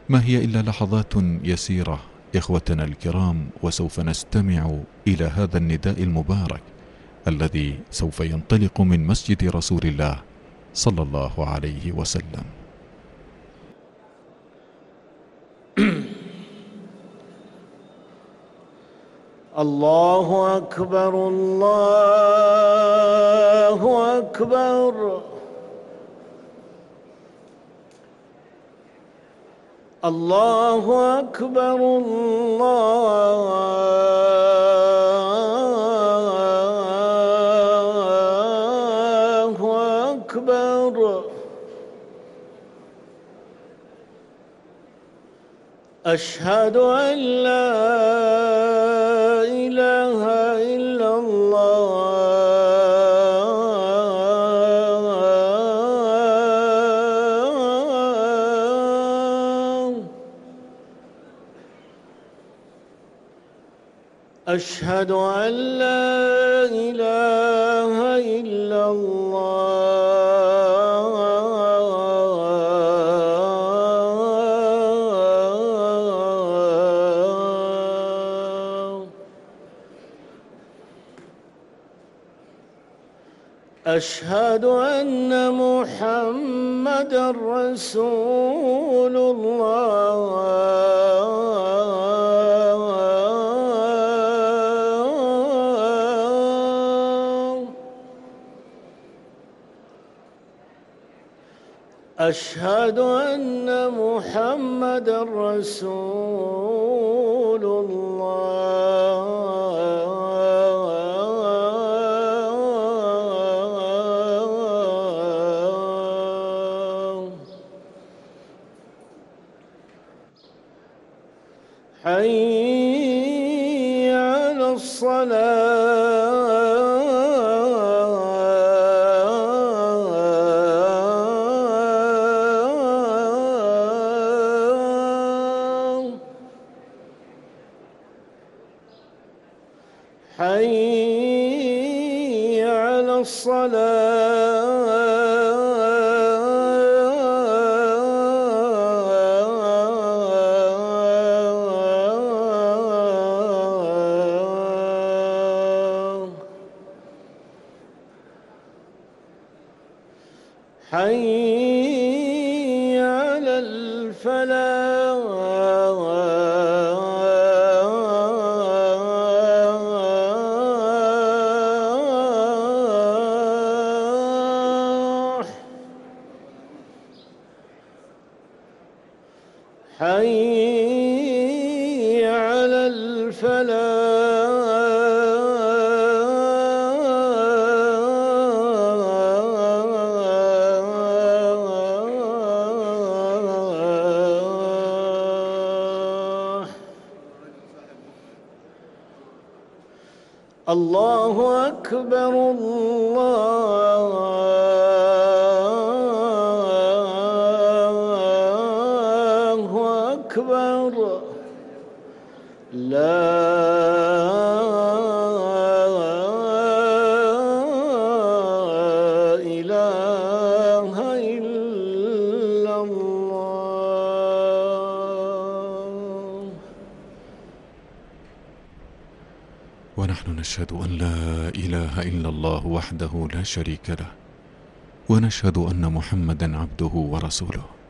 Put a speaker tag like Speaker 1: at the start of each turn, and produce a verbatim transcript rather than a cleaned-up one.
Speaker 1: ما هي إلا لحظات يسيرة إخوتنا الكرام، وسوف نستمع إلى هذا النداء المبارك الذي سوف ينطلق من مسجد رسول الله صلى الله عليه وسلم.
Speaker 2: الله أكبر الله أكبر الله أكبر الله أكبر. أشهد أن لا إله إلا الله أشهد أن لا إله إلا الله أشهد أن محمدًا رسول الله أشهد أن محمدًا رسول الله. حي على الصلاة حي على الصلاة. حي على الفلاح. حي على الفلاح. الله أكبر الله أكبر. لا إله إلا الله.
Speaker 1: ونحن نشهد أن لا إله إلا الله وحده لا شريك له، ونشهد أن محمدًا عبده ورسوله.